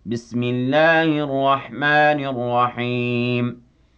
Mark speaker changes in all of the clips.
Speaker 1: بسم الله الرحمن الرحيم.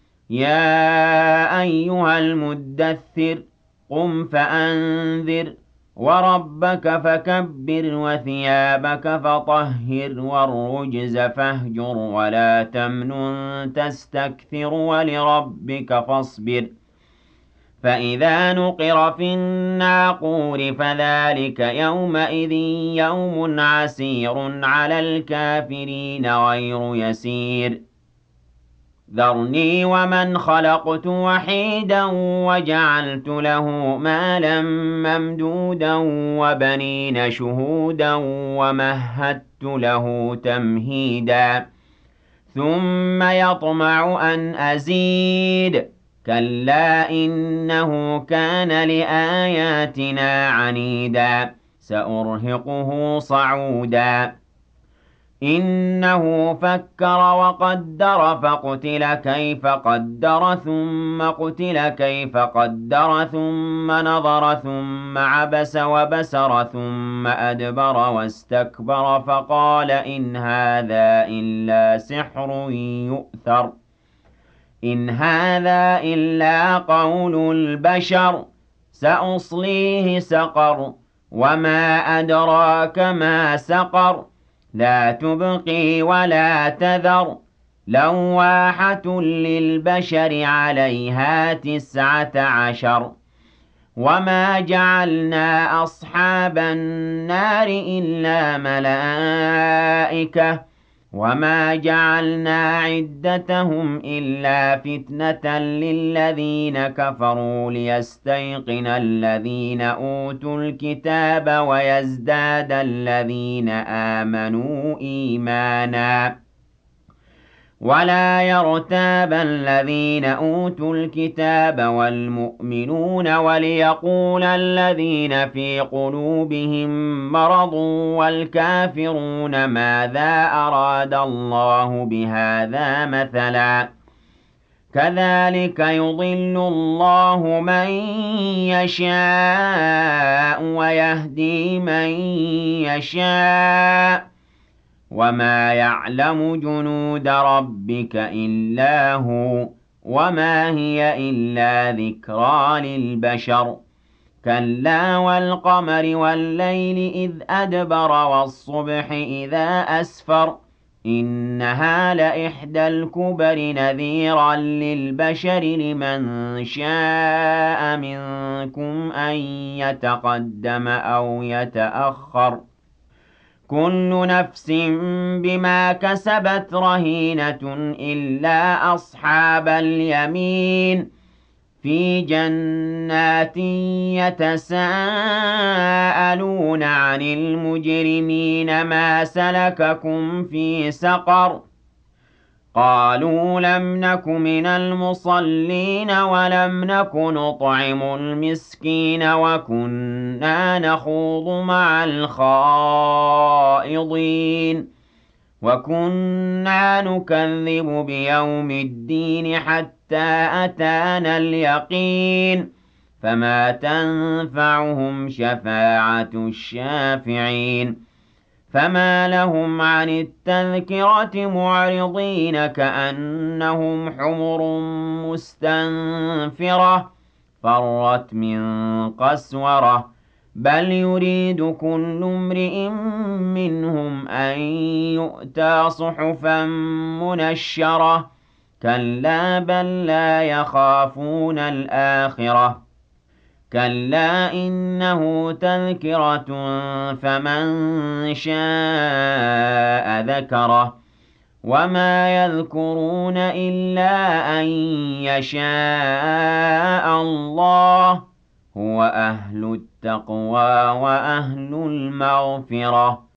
Speaker 1: يا أيها المدثر، قم فأنذر وربك فكبر وثيابك فطهر والرجز فاهجر ولا تمنن تستكثر ولربك فاصبر. فإذا نقر في الناقور فذلك يومئذ يوم عسير على الكافرين غير يسير. ذرني ومن خلقت وحيدا وجعلت له مالا ممدودا وبنين شهودا ومهدت له تمهيدا ثم يطمع أن أزيد. كلا إنه كان لآياتنا عنيدا سأرهقه صعودا. إنه فكر وقدر فقتل كيف قدر ثم قتل كيف قدر ثم نظر ثم عبس وبسر ثم أدبر واستكبر فقال إن هذا إلا سحر يؤثر. إن هذا إلا قول البشر. سأصليه سقر وما أدراك ما سقر. لا تبقي ولا تذر. لواحة للبشر عليها 19. وما جعلنا أصحاب النار إلا ملائكة وما جعلنا عدتهم إلا فتنة للذين كفروا ليستيقن الذين أوتوا الكتاب ويزداد الذين آمنوا إيمانا ولا يرتاب الذين أوتوا الكتاب والمؤمنون وليقول الذين في قلوبهم مرض والكافرون ماذا أراد الله بهذا مثلا. كذلك يضل الله من يشاء ويهدي من يشاء وما يعلم جنود ربك إلا هو وما هي إلا ذكرى للبشر. كلا والقمر والليل إذ أدبر والصبح إذا أسفر. إنها لإحدى الكبر نذيرا للبشر لمن شاء منكم أن يتقدم أو يتأخر. كل نفس بما كسبت رهينة إلا أصحاب اليمين في جنات يتساءلون عن المجرمين ما سلككم في سقر. قالوا لم نك من المصلين ولم نك نطعم المسكين وكنا نخوض مع الخائضين وكنا نكذب بيوم الدين حتى أتانا اليقين فما تنفعهم شفاعة الشافعين. فما لهم عن التذكرة معرضين كأنهم حمر مستنفرة فرت من قسورة. بل يريد كل امرئ منهم أن يؤتى صحفا منشرة. كلا بل لا يخافون الآخرة. كلا إنه تذكرة فمن شاء ذكره. وما يذكرون إلا أن يشاء الله. هو أهل التقوى وأهل المغفرة.